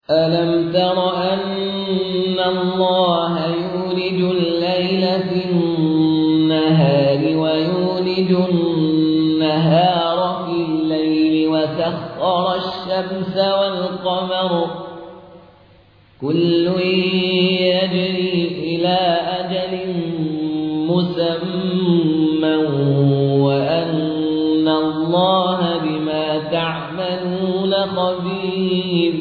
ألم تر أن الله يولج الليل في النهار ويولج النهار في الليل وسخر الشمس والقمر كل يجري إلى أجل مسمى وأن الله بما تعملون خبير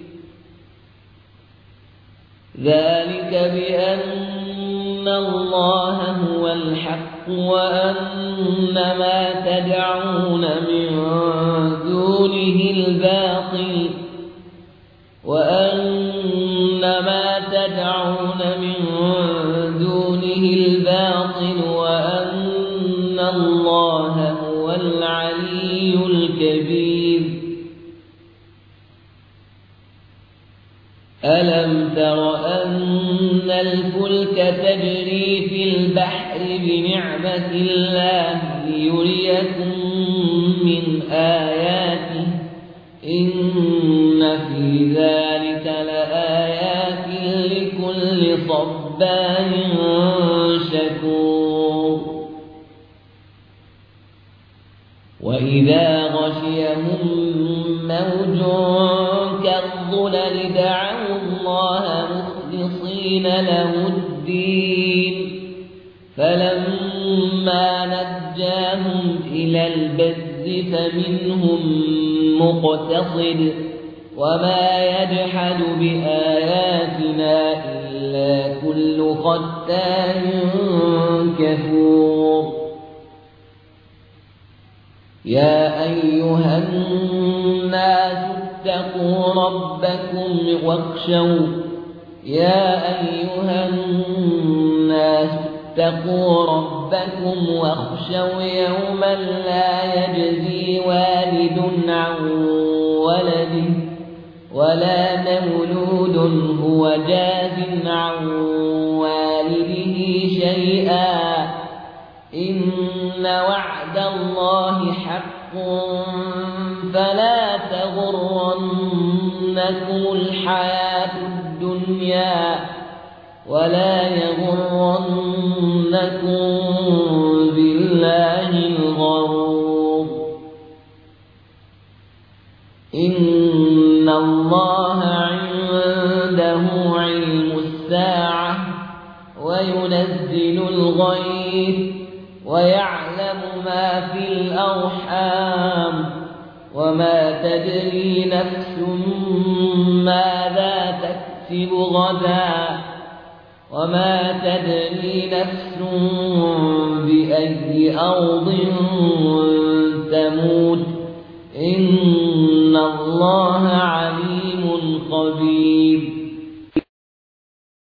ذلك بأن الله هو الحق وأن ما تدعون من دونه الباطل وأن الله هو العلي الكبير ألم تر أن الفلك تجري في البحر بنعمة الله ليريكم من آياته إن في ذلك لآيات لكل صبار شكور وإذا غشيهم موج كالظلل دعوا الله مخلصين له الدين فلما نجاهم إلى البر فمنهم مقتصد وما يجحد بآياتنا إلا كل ختان كفور يا أيها الناس اتقوا ربكم واخشوا يوما لا يجزي والد عن ولده ولا مولود هو جاز عن والده شيئا إن وعد الله حق فلا تغرنكم الحياة الدنيا ولا يغرنكم بالله الغرور إن الله عنده علم الساعة وينزل الغيث ويعلم ما في الأرحام وما تدري نفس ماذا تكسب غدا وما تدري نفس بأي أرض تموت إن الله عليم خبير